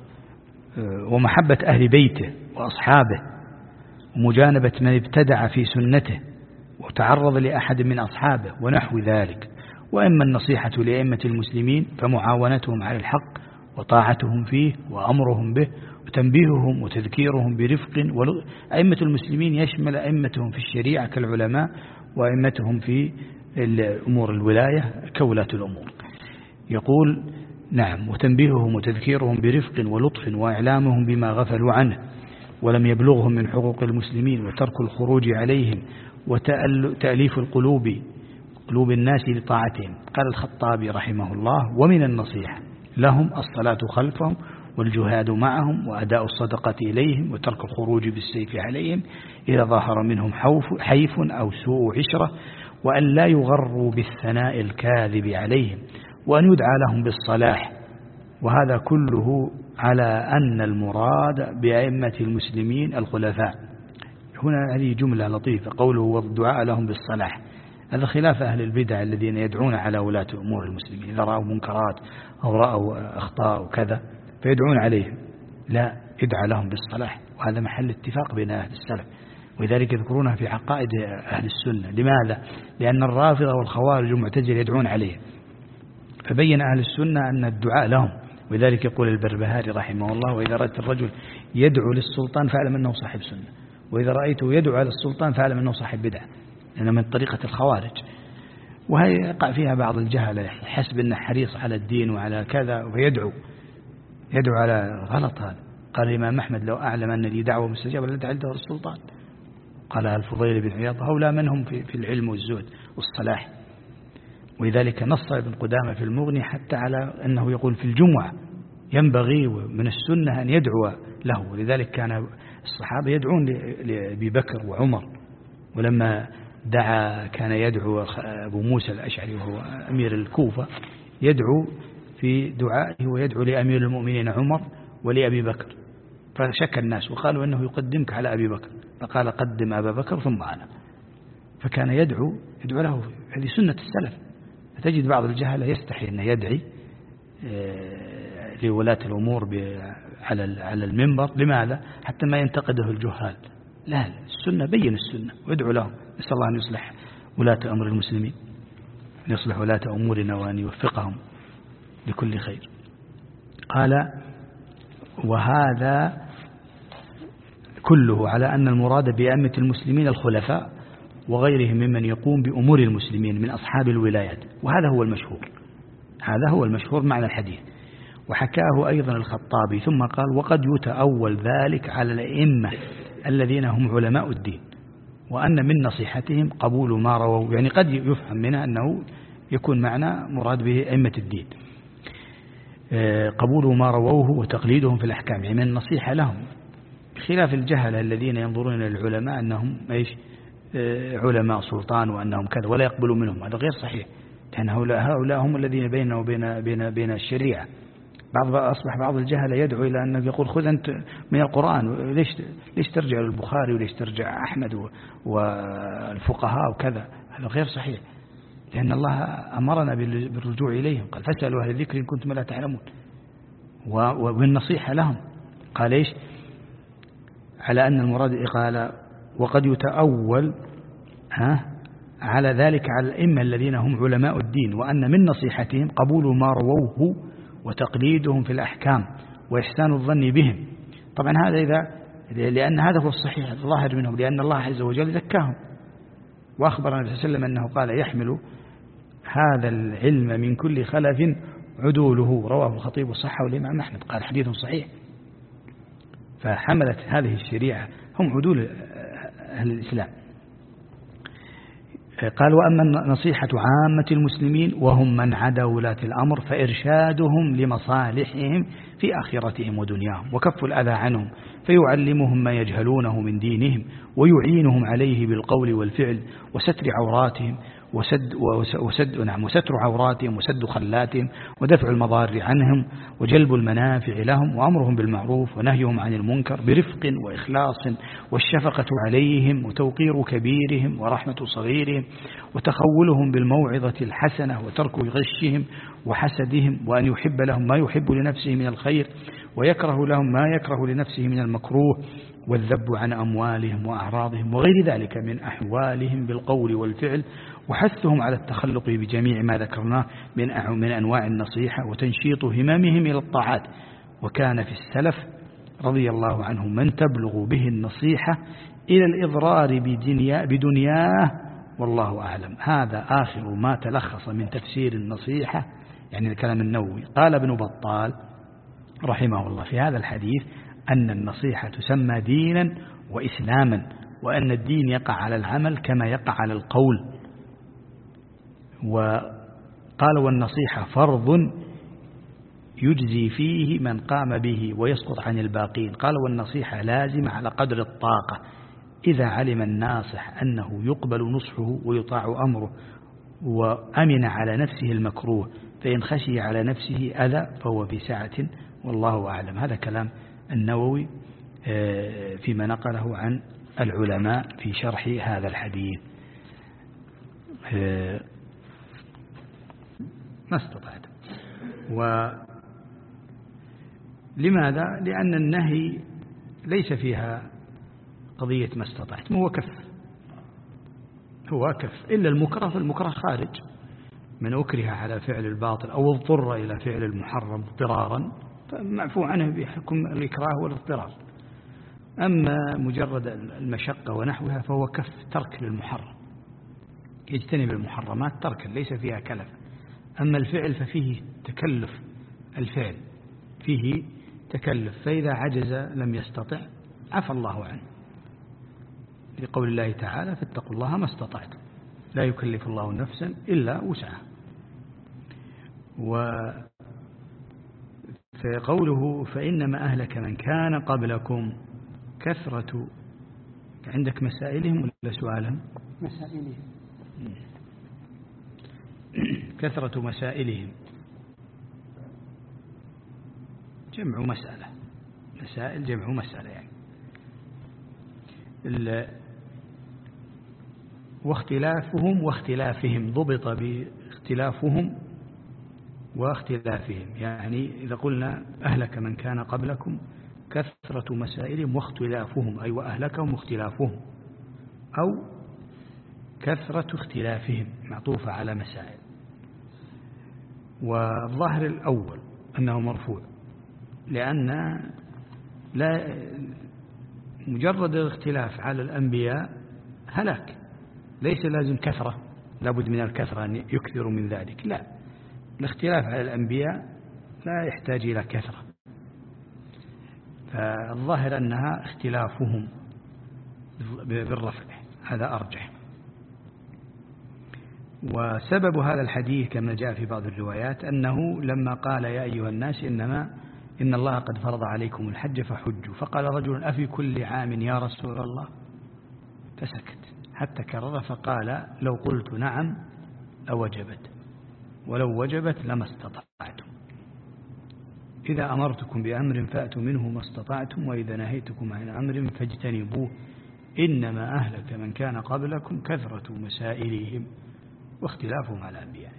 ومحبة أهل بيته وأصحابه، ومجانبة من ابتدع في سنته وتعرض لأحد من أصحابه ونحو ذلك. وإما النصيحة لأئمة المسلمين فمعاونتهم على الحق وطاعتهم فيه وأمرهم به وتنبيههم وتذكيرهم برفق. أئمة المسلمين يشمل أئمتهم في الشريعة كالعلماء، وأئمتهم في أمور الولاية كولاة الأمور. يقول نعم، وتنبيههم وتذكيرهم برفق ولطف، وإعلامهم بما غفلوا عنه ولم يبلغهم من حقوق المسلمين، وترك الخروج عليهم، وتأليف قلوب الناس لطاعتهم. قال الخطابي رحمه الله: ومن النصيحة لهم الصلاة خلفهم، والجهاد معهم، وأداء الصدقة إليهم، وترك الخروج بالسيف عليهم إذا ظهر منهم حيف أو سوء عشرة، وأن لا يغروا بالثناء الكاذب عليهم، وأن يدعى لهم بالصلاح. وهذا كله على أن المراد بأئمة المسلمين الخلفاء. هنا هذه جملة لطيفة، قوله والدعاء لهم بالصلاح، هذا خلاف أهل البدع الذين يدعون على ولاة أمور المسلمين إذا رأوا منكرات أو رأوا أخطاء وكذا فيدعون عليهم، لا، يدعى لهم بالصلاح، وهذا محل اتفاق بين أهل السلف، ولذلك يذكرونها في عقائد أهل السنة. لماذا؟ لأن الرافضة والخوارج والمعتزلة يدعون عليهم، فبين أهل السنة أن الدعاء لهم. ولذلك يقول البربهاري رحمه الله: وإذا رأيت الرجل يدعو للسلطان فاعلم أنه صاحب سنة، وإذا رأيته يدعو على السلطان فاعلم أنه صاحب بدعة، لأنه من طريقة الخوارج. وهي يقع فيها بعض الجهلة حسب أنه حريص على الدين وعلى كذا ويدعو على غلط. هذا قال الإمام أحمد: لو أعلم أن لي دعوة مستجابة لدعوته السلطان. قال الفضيل بن عياض: هؤلاء من هم في العلم والزهد والصلاح. ولذلك نص ابن قدامة في المغني حتى على أنه يقول في الجمعة ينبغي من السنة أن يدعو له. ولذلك كان الصحابة يدعون لأبي بكر وعمر، ولما دعا كان يدعو أبو موسى الأشعري وهو أمير الكوفة، يدعو في دعائه ويدعو لأمير المؤمنين عمر ولأبي بكر، فشك الناس وقالوا أنه يقدمك على أبي بكر، فقال: قدم أبا بكر ثم أنا. فكان يدعو له. هذه سنة السلف. فتجد بعض الجهلة يستحي أن يدعي لولاة الأمور على المنبر. لماذا؟ حتى ما ينتقده الجهال. لا، السنة بين السنة ويدعو لهم. نسأل الله أن يصلح ولاة أمر المسلمين، أن يصلح ولاة أمورنا، وأن يوفقهم لكل خير. قال: وهذا كله على أن المراد بأئمة المسلمين الخلفاء وغيرهم ممن يقوم بأمور المسلمين من أصحاب الولايات. وهذا هو المشهور معنى الحديث. وحكاه أيضا الخطابي ثم قال: وقد يتأول ذلك على الأئمة الذين هم علماء الدين، وأن من نصيحتهم قبول ما رووا. يعني قد يفهم منها أنه يكون معنى مراد به أئمة الدين، قبول ما رووه وتقليدهم في الأحكام، يعني من النصيحة لهم، بخلاف الجهل الذين ينظرون إلى العلماء أنهم علماء سلطان وأنهم كذا ولا يقبلون منهم. هذا غير صحيح، لأن هؤلاء هم الذين بيننا وبين الشريعة. أصبح بعض الجهل يدعو إلى أنه يقول: خذ أنت من القرآن، ليش ترجع للبخاري وليش ترجع أحمد والفقهاء وكذا. هذا غير صحيح، لأن الله أمرنا بالرجوع إليهم، قال: فاسألوا أهل الذكر إن كنتم لا تعلمون. وبالنصيحة لهم قال إيش؟ على أن المراد قال: وقد يتأول على ذلك على الأئمة الذين هم علماء الدين، وأن من نصيحتهم قبول ما رووه وتقليدهم في الأحكام وإحسان الظن بهم. طبعا هذا لأن هذا هو الصحيح الظاهر منهم، لأن الله عز وجل زكاهم، وأخبر النبي صلى الله عليه وسلم أنه قال يحمل هذا العلم من كل خلف عدوله، رواه الخطيب وصححه الإمام أحمد، قال حديث صحيح. فحملت هذه الشريعة هم عدول أهل الإسلام. قال وأما نصيحة عامة المسلمين وهم من عدا ولاة الأمر فإرشادهم لمصالحهم في آخرتهم ودنياهم، وكف الأذى عنهم، فيعلمهم ما يجهلونه من دينهم، ويعينهم عليه بالقول والفعل، وستر عوراتهم وستر عوراتهم وسد خلاتهم، ودفع المضار عنهم، وجلب المنافع لهم، وأمرهم بالمعروف ونهيهم عن المنكر برفق وإخلاص، والشفقة عليهم، وتوقير كبيرهم ورحمة صغيرهم، وتخولهم بالموعظة الحسنة، وترك غشهم وحسدهم، وأن يحب لهم ما يحب لنفسه من الخير، ويكره لهم ما يكره لنفسه من المكروه، والذب عن أموالهم وأعراضهم وغير ذلك من أحوالهم بالقول والفعل، وحثهم على التخلق بجميع ما ذكرناه من أنواع النصيحة، وتنشيط هممهم إلى الطاعات. وكان في السلف رضي الله عنهم من تبلغ به النصيحة إلى الإضرار بدنياه، والله أعلم. هذا آخر ما تلخص من تفسير النصيحة، يعني الكلام النووي. قال ابن بطال رحمه الله في هذا الحديث أن النصيحة تسمى دينا وإسلاما، وأن الدين يقع على العمل كما يقع على القول. وقال والنصيحة فرض يجزي فيه من قام به ويسقط عن الباقين. قال والنصيحة لازمة على قدر الطاقة، إذا علم الناصح أنه يقبل نصحه ويطاع أمره، وأمن على نفسه المكروه، فإن خشي على نفسه أذى فهو في سعة، والله أعلم. هذا كلام النووي فيما نقله عن العلماء في شرح هذا الحديث. ما استطعت. ولماذا؟ لأن النهي ليس فيها قضية ما استطعت، هو كف إلا المكره، فالمكره خارج. من أكره على فعل الباطل أو اضطر إلى فعل المحرم اضطرارا فمعفو عنه بحكم الإكراه والاضطرار. أما مجرد المشقة ونحوها فهو كف ترك للمحرم، يجتنب المحرمات تركا ليس فيها كلف. أما الفعل ففيه تكلف، الفعل فيه تكلف، فإذا عجز لم يستطع عفى الله عنه، لقول الله تعالى فاتقوا الله ما استطعتم، لا يكلف الله نفسا إلا وسعها. فقوله فإنما أهلك من كان قبلكم كثرة، عندك مسائلهم ولا سؤالهم؟ مسائلهم. كثرة مسائلهم جمع مسألة، مسائل جمع مسألة يعني. واختلافهم واختلافهم ضبط باختلافهم واختلافهم، يعني إذا قلنا أهلك من كان قبلكم كثرة مسائلهم واختلافهم، أي وأهلكهم واختلافهم، أو كثرة اختلافهم معطوفة على مسائل. والظاهر الأول أنه مرفوع، لأن لا مجرد الاختلاف على الأنبياء هلاك، ليس لازم كثرة، لابد من الكثرة أن يكثر من ذلك، لا، الاختلاف على الأنبياء لا يحتاج إلى كثرة. فالظاهر أنها اختلافهم بالرفع، هذا أرجح. وسبب هذا الحديث كما جاء في بعض الروايات أنه لما قال يا أيها الناس إن الله قد فرض عليكم الحج فحجوا، فقال رجل أفي كل عام يا رسول الله، فسكت حتى كرر، فقال لو قلت نعم لوجبت، ولو وجبت لما استطعتم، إذا أمرتكم بأمر فأتوا منه ما استطعتم، وإذا نهيتكم عن أمر فاجتنبوه، إنما أهلك من كان قبلكم كثرة مسائلهم واختلافهم على الأنبياء.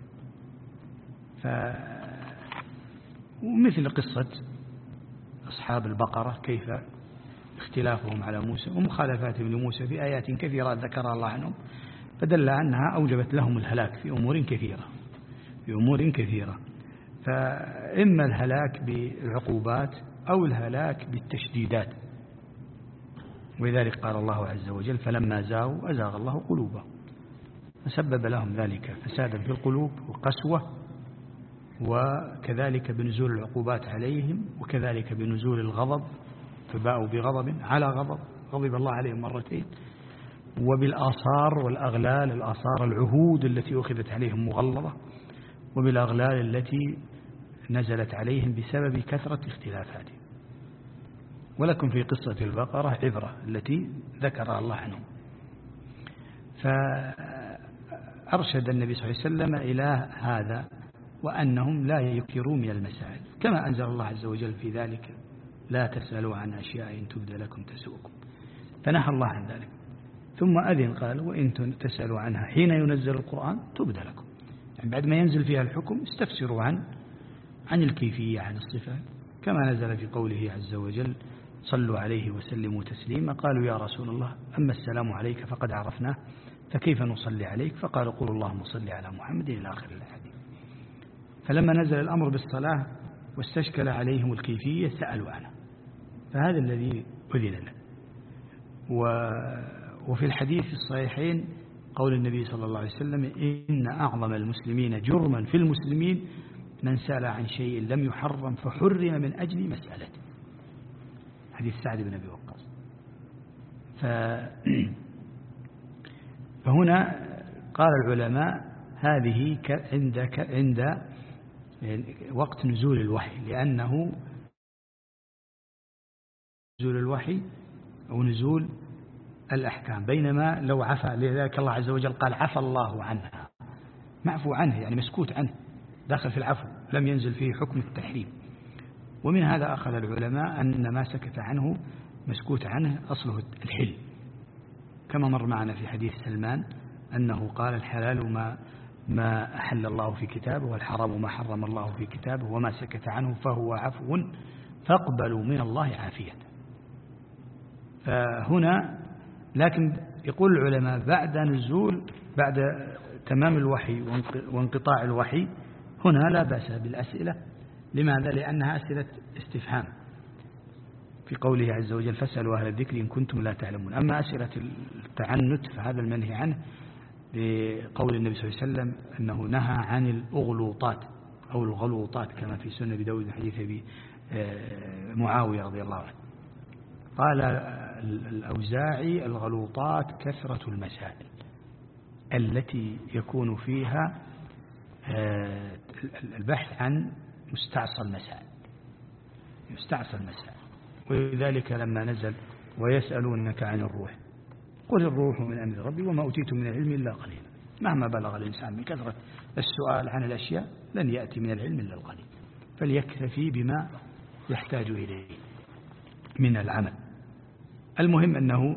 ومثل قصة أصحاب البقرة كيف اختلافهم على موسى ومخالفاتهم لموسى في آيات كثيرة ذكرها الله عنهم، فدل أنها أوجبت لهم الهلاك في أمور كثيرة. فإما الهلاك بالعقوبات أو الهلاك بالتشديدات. ولذلك قال الله عز وجل فلما زاغوا أزاغ الله قلوبهم، فسبب لهم ذلك فسادا في القلوب وقسوة، وكذلك بنزول العقوبات عليهم، وكذلك بنزول الغضب فباءوا بغضب على غضب، غضب الله عليهم مرتين، وبالآثار والأغلال، الآثار العهود التي أخذت عليهم مغلظة، وبالأغلال التي نزلت عليهم بسبب كثرة اختلافاتهم. ولكم في قصة البقرة عبرة التي ذكرها الله عنهم. فأرشد النبي صلى الله عليه وسلم إلى هذا، وأنهم لا يكثروا من المسائل، كما أنزل الله عز وجل في ذلك لا تسألوا عن أشياء إن تبد لكم تسؤكم، فنهى الله عن ذلك. ثم أذن قال وإن تسألوا عنها حين ينزل القرآن تبد لكم، يعني بعد ما ينزل فيها الحكم استفسروا عن الكيفية، عن الصفة، كما نزل في قوله عز وجل صلوا عليه وسلموا تسليما. قالوا يا رسول الله أما السلام عليك فقد عرفناه فكيف نصلي عليك؟ فقال قول اللهم صل على محمد إلى آخر الحديث. فلما نزل الأمر بالصلاة واستشكل عليهم الكيفية سألوا عنه، فهذا الذي أذن له. وفي الحديث الصحيحين قول النبي صلى الله عليه وسلم إن أعظم المسلمين جرما في المسلمين من سأل عن شيء لم يحرم فحرم من أجل مسألته، حديث سعد بن أبي وقاص. فهنا قال العلماء هذه عند وقت نزول الوحي، لأنه نزول الوحي أو نزول الأحكام، بينما لو عفى، لذلك الله عز وجل قال عفى الله عنها، معفو عنه يعني مسكوت عنه، داخل في العفو، لم ينزل فيه حكم التحريم. ومن هذا أخذ العلماء أن ما سكت عنه مسكوت عنه أصله الحل، كما مر معنا في حديث سلمان أنه قال الحلال ما أحل الله في كتابه، والحرام ما حرم الله في كتابه، وما سكت عنه فهو عفو فاقبلوا من الله عافية. فهنا لكن يقول العلماء بعد تمام الوحي وانقطاع الوحي هنا لا بأس بالأسئلة. لماذا؟ لأنها أسئلة استفهام في قوله عز وجل فاسألوا أهل الذكر إن كنتم لا تعلمون. أما أسئلة التعنت فهذا المنهي عنه، لقول النبي صلى الله عليه وسلم أنه نهى عن الأغلوطات أو الغلوطات كما في سنة أبي داود حديث أبي معاوية رضي الله عنه. قال الأوزاعي الغلوطات كثرة المسائل التي يكون فيها البحث عن مستعصى المسائل. ولذلك لما نزل ويسألونك عن الروح قل الروح من أمر ربي وما أوتيتم من العلم إلا قليلا. مهما بلغ الإنسان من كثرة السؤال عن الأشياء لن يأتي من العلم إلا القليل، فليكتفي بما يحتاج إليه من العمل. المهم أنه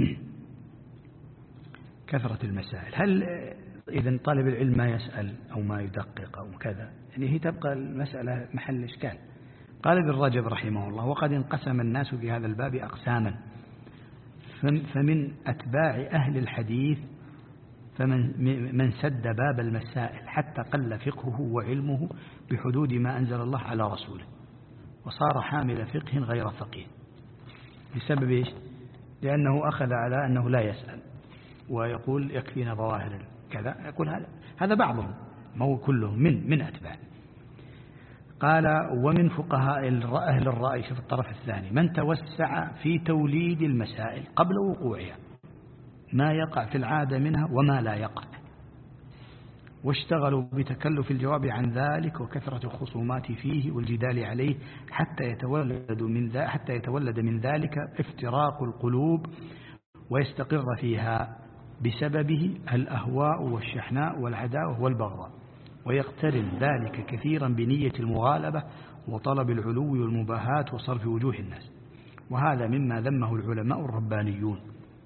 كثرة المسائل. هل إذن طالب العلم ما يسأل أو ما يدقق أو كذا، يعني هي تبقى المسألة محل إشكال. قال ابن رجب رحمه الله وقد انقسم الناس في هذا الباب أقساما، فمن أتباع أهل الحديث من سد باب المسائل حتى قل فقهه وعلمه بحدود ما أنزل الله على رسوله، وصار حامل فقه غير فقيه. بسبب إيش؟ لأنه أخذ على أنه لا يسأل ويقول يكفينا ظواهر كذا، يقول هذا بعضهم ما هو كلهم من أتباع. قال ومن فقهاء أهل الرأي في الطرف الثاني من توسع في توليد المسائل قبل وقوعها، ما يقع في العادة منها وما لا يقع، واشتغلوا بتكلف الجواب عن ذلك وكثرة الخصومات فيه والجدال عليه حتى يتولد من ذلك افتراق القلوب ويستقر فيها بسببه الأهواء والشحناء والعداوة والبغضاء، ويقترن ذلك كثيرا بنية المغالبة وطلب العلو والمباهات وصرف وجوه الناس، وهذا مما ذمه العلماء الربانيون.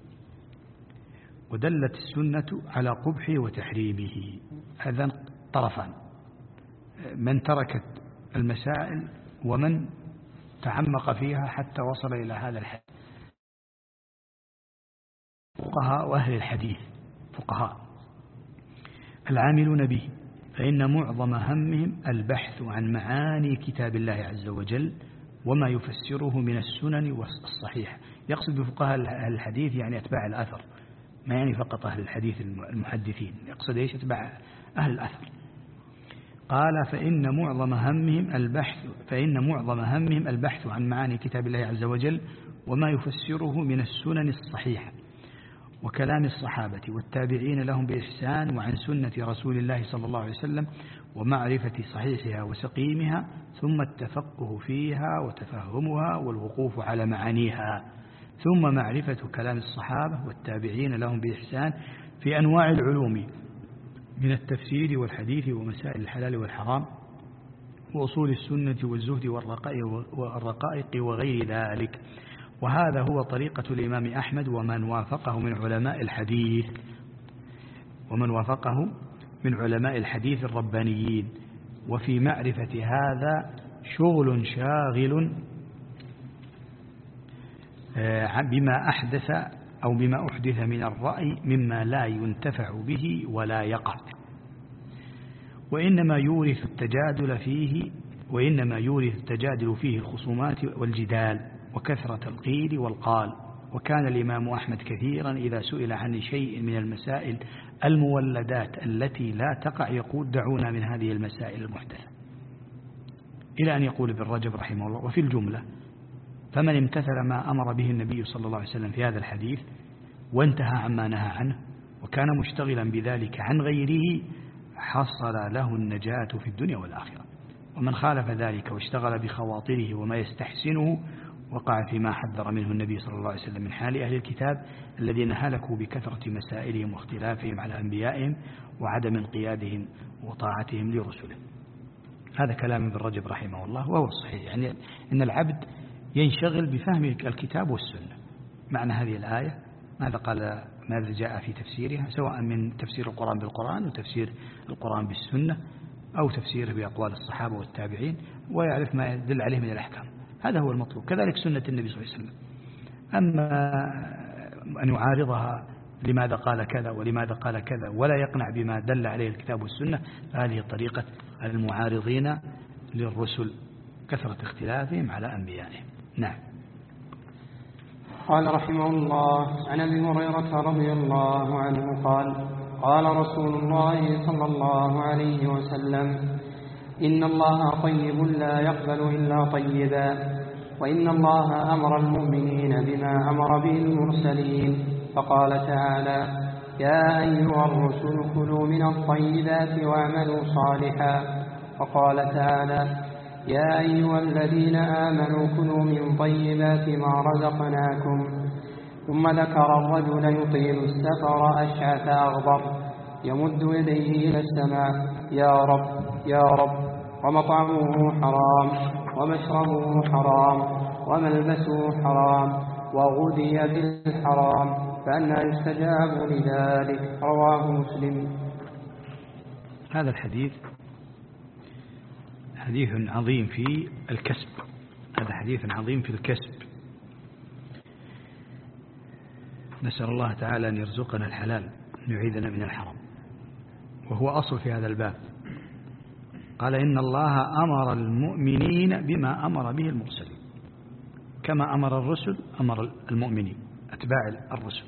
ودلت السنة على قبحه وتحريمه. هذا طرفان، من تركت المسائل ومن تعمق فيها حتى وصل إلى هذا الحد. فقهاء وأهل الحديث فقهاء العاملون به، فإن معظم همهم البحث عن معاني كتاب الله عز وجل وما يفسره من السنن والصحيح. يقصد بفقهاء الحديث يعني أتباع الأثر، ما يعني فقط أهل الحديث المحدثين، يقصد إيش؟ أتباع أهل الأثر. قال فإن معظم همهم البحث عن معاني كتاب الله عز وجل وما يفسره من السنن الصحيحة وكلام الصحابة والتابعين لهم بإحسان وعن سنة رسول الله صلى الله عليه وسلم ومعرفة صحيحها وسقيمها، ثم التفقه فيها وتفهمها والوقوف على معانيها، ثم معرفة كلام الصحابة والتابعين لهم بإحسان في أنواع العلوم من التفسير والحديث ومسائل الحلال والحرام وأصول السنة والزهد والرقائق وغير ذلك. وهذا هو طريقة الإمام أحمد ومن وافقه من علماء الحديث الربانيين. وفي معرفة هذا شغل شاغل بما أحدث من الرأي مما لا ينتفع به ولا يقع، وإنما يورث التجادل فيه الخصومات والجدال وكثرة القيل والقال. وكان الإمام أحمد كثيرا إذا سئل عن شيء من المسائل المولدات التي لا تقع يقول دعونا من هذه المسائل المحدثة، إلى أن يقول ابن رجب رحمه الله: وفي الجملة فمن امتثل ما أمر به النبي صلى الله عليه وسلم في هذا الحديث وانتهى عما نهى عنه وكان مشتغلا بذلك عن غيره حصل له النجاة في الدنيا والآخرة. ومن خالف ذلك واشتغل بخواطره وما يستحسنه وقع فيما حذر منه النبي صلى الله عليه وسلم من حال أهل الكتاب الذين هلكوا بكثرة مسائلهم واختلافهم على أنبيائهم وعدم انقيادهم وطاعتهم لرسلهم. هذا كلام ابن رجب رحمه الله، وهو الصحيح، يعني إن العبد ينشغل بفهم الكتاب والسنة. معنى هذه الآية ماذا جاء في تفسيرها، سواء من تفسير القرآن بالقرآن وتفسير القرآن بالسنة أو تفسيره بأقوال الصحابة والتابعين، ويعرف ما يدل عليه من الأحكام. هذا هو المطلوب. كذلك سنة النبي صلى الله عليه وسلم. أما أن يعارضها لماذا قال كذا ولماذا قال كذا ولا يقنع بما دل عليه الكتاب والسنة، فهذه طريقة المعارضين للرسل، كثرة اختلافهم على أنبيائهم. نعم. قال رحمه الله: عن أبي هريرة رضي الله عنه قال: قال رسول الله صلى الله عليه وسلم: إن الله طيب لا يقبل إلا طيبا، وإن الله أمر المؤمنين بما أمر به المرسلين، فقال تعالى: يا أيها الرسل كلوا من الطيبات واعملوا صالحا. وقال تعالى: يا أيها الذين آمنوا كلوا من طيبات ما رزقناكم. ثم ذكر الرجل يطيل السفر أشعث أغبر يمد يديه إلى السماء: يا رب يا رب، ومطعمه حرام ومشربه حرام وملبسه حرام وغذي بالحرام، فأنى يستجاب لذلك. رواه مسلم. هذا الحديث حديث عظيم في الكسب، هذا حديث عظيم في الكسب. نسأل الله تعالى أن يرزقنا الحلال، أن يعيذنا من الحرام، وهو أصل في هذا الباب. قال: إن الله أمر المؤمنين بما أمر به المرسلين، كما أمر الرسل أمر المؤمنين أتباع الرسل.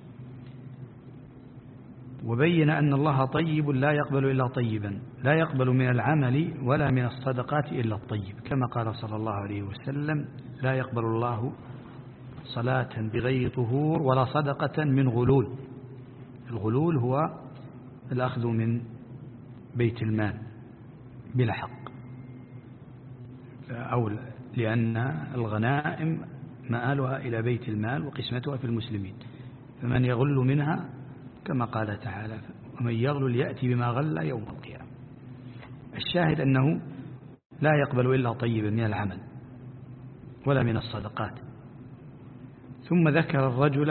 وبين أن الله طيب لا يقبل إلا طيبا، لا يقبل من العمل ولا من الصدقات إلا الطيب، كما قال صلى الله عليه وسلم: لا يقبل الله صلاة بغير طهور ولا صدقة من غلول. الغلول هو الأخذ من بيت المال بلا حق، أو لأن الغنائم مآلها إلى بيت المال وقسمتها في المسلمين، فمن يغل منها كما قال تعالى: ومن يغلل يأتي بما غل يوم القيامة. الشاهد أنه لا يقبل إلا طيبا من العمل ولا من الصدقات. ثم ذكر الرجل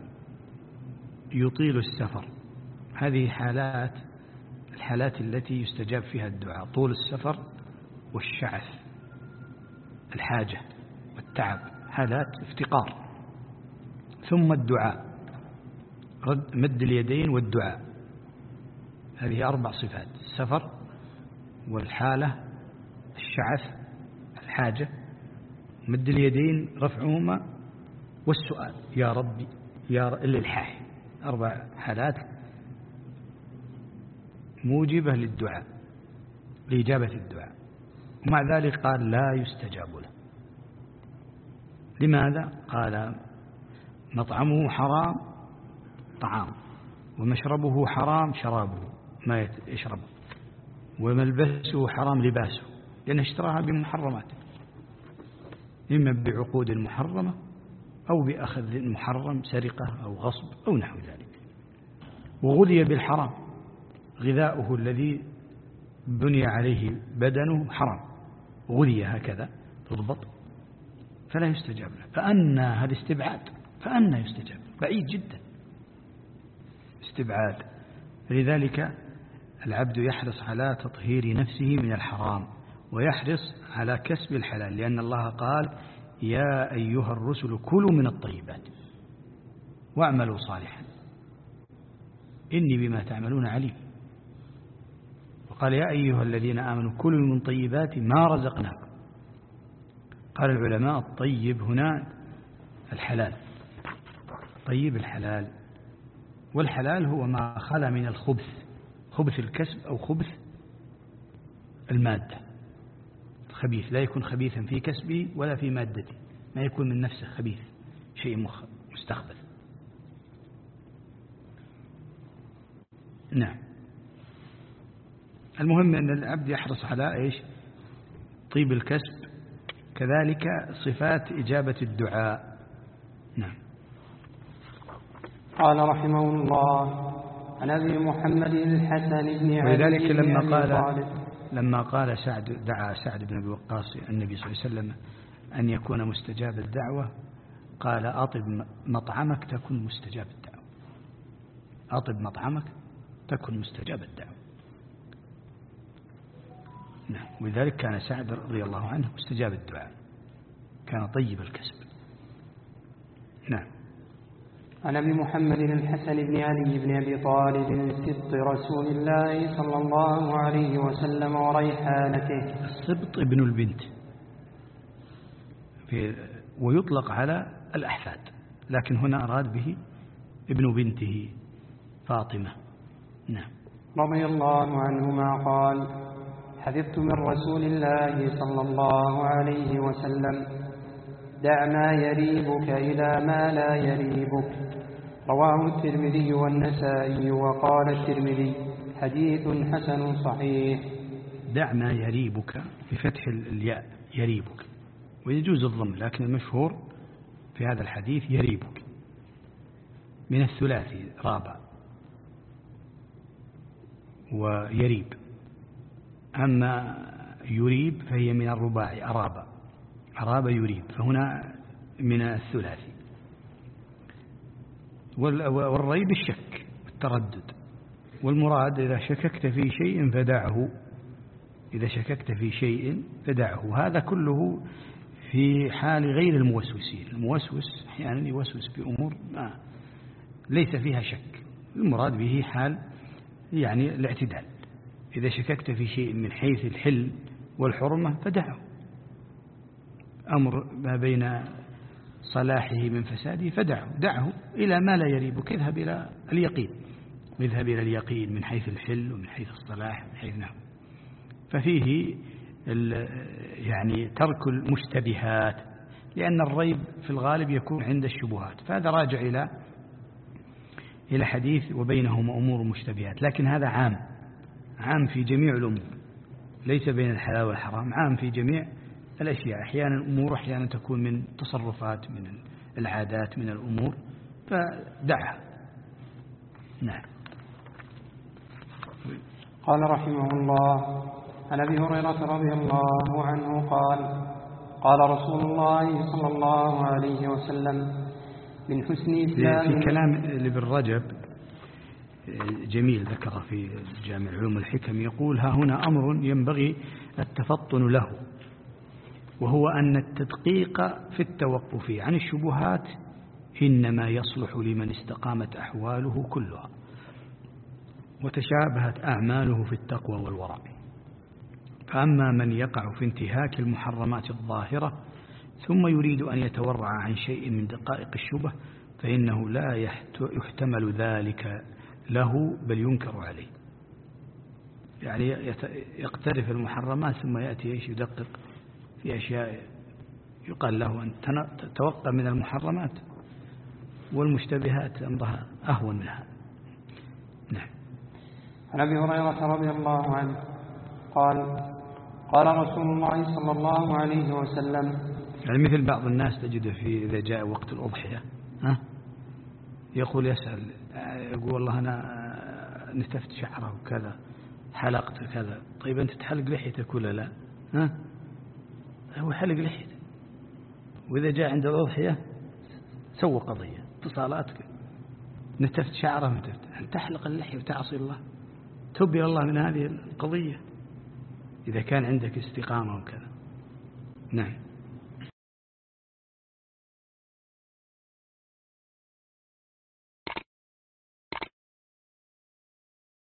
يطيل السفر. هذه الحالات التي يستجاب فيها الدعاء: طول السفر والشعث، الحاجة والتعب، حالات افتقار. ثم الدعاء، مد اليدين والدعاء، هذه 4 صفات: السفر والحالة، الشعث، الحاجة، مد اليدين رفعهما، والسؤال يا ربي يا الإلحاح. 4 حالات موجبة للدعاء، لإجابة الدعاء. ومع ذلك قال لا يستجاب له. لماذا؟ قال مطعمه حرام طعام، ومشربه حرام شرابه ما يشربه، وملبسه حرام لباسه، لأنه اشتراها بمحرمات، إما بعقود محرمة أو بأخذ محرم، سرقة أو غصب أو نحو ذلك. وغذي بالحرام، غذاؤه الذي بني عليه بدنه حرام، غذي هكذا تضبط، فلا يستجاب له. فأنى هذا استبعاد، فأنى يستجاب، بعيد جدا استبعاد. لذلك العبد يحرص على تطهير نفسه من الحرام، ويحرص على كسب الحلال، لأن الله قال يا أيها الرسل كلوا من الطيبات واعملوا صالحا إني بما تعملون عليم. وقال يا أيها الذين آمنوا كلوا من طيبات ما رزقناكم. قال العلماء الطيب هنا الحلال، طيب الحلال، والحلال هو ما خلا من الخبث، خبث الكسب أو خبث المادة. الخبيث لا يكون خبيثا في كسبه ولا في مادته، ما يكون من نفسه خبيث، شيء مستخبث. نعم. المهم أن العبد يحرص على إيش؟ طيب الكسب، كذلك صفات إجابة الدعاء. نعم. قال رحمه الله عن أبي محمد الحسن بن علي. ولذلك لما قال سعد، دعا سعد بن أبي وقاص النبي صلى الله عليه وسلم أن يكون مستجاب الدعوة، قال أطب مطعمك تكن مستجاب الدعوة، أطب مطعمك تكن مستجاب الدعوة. نعم. ولذلك كان سعد رضي الله عنه مستجاب الدعاء، كان طيب الكسب. نعم. عن أبي محمد الحسن بن علي بن أبي طالب سبط رسول الله صلى الله عليه وسلم وريحانته. السبط ابن البنت، ويطلق على الأحفاد، لكن هنا أراد به ابن بنته فاطمة. نعم. رضي الله عنهما قال حفظت من رسول الله صلى الله عليه وسلم دع ما يريبك إلى ما لا يريبك. رواه الترمذي والنسائي، وقال الترمذي حديث حسن صحيح. دع ما يريبك بفتح الياء يريبك، ويجوز الضم، لكن المشهور في هذا الحديث يريبك، من الثلاثي رابع ويريب. أما يريب فهي من الرباعي أراب، أراب يريب، فهنا من الثلاثي. والريب الشك والتردد، والمراد إذا شككت في شيء فدعه، إذا شككت في شيء فدعه. هذا كله في حال غير الموسوسين. الموسوس أحيانا يوسوس بأمور ما ليس فيها شك، المراد به حال يعني الاعتدال. إذا شككت في شيء من حيث الحل والحرمة فدعه، أمر ما بين صلاحه من فساده فدعه، دعه إلى ما لا يريبك، اذهب إلى اليقين، اذهب إلى اليقين من حيث الحل ومن حيث الصلاح ومن حيث نحو. ففيه يعني ترك المشتبهات، لأن الريب في الغالب يكون عند الشبهات، فهذا راجع إلى حديث وبينهما أمور مشتبهات. لكن هذا عام في جميع الأمور، ليس بين الحلال والحرام، عام في جميع الأشياء. أحيانا الأمور أحيانا تكون من تصرفات، من العادات، من الأمور، فدعها. نعم. قال رحمه الله عن أبي هريرة رضي الله عنه قال قال رسول الله صلى الله عليه وسلم من حسن إسلام. في كلام لابن رجب جميل ذكر في جامع علوم الحكم، يقول ها هنا أمر ينبغي التفطن له، وهو أن التدقيق في التوقف عن الشبهات إنما يصلح لمن استقامت أحواله كلها وتشابهت أعماله في التقوى والورع. فأما من يقع في انتهاك المحرمات الظاهرة ثم يريد أن يتورع عن شيء من دقائق الشبه فإنه لا يحتمل ذلك له بل ينكر عليه. يعني يقترف المحرمات ثم يأتي يدقق في أشياء يقال له أن توقع من المحرمات والمشتبهات أمرها أهون منها. نعم. عن أبي هريرة رضي الله عنه قال رسول الله صلى الله عليه وسلم يعني مثل بعض الناس تجد في إذا جاء وقت الأضحية يقول يسأل يقول والله أنا نتفت شعره وكذا حلقت كذا. طيب أنت تحلق لحيتك ولا لا؟ هو حلق لحيته وإذا جاء عند الأضحية سوى قضية اتصالاتك نتفت شعره أن تحلق اللحية وتعصي الله توب إلى الله من هذه القضية إذا كان عندك استقامة وكذا. نعم.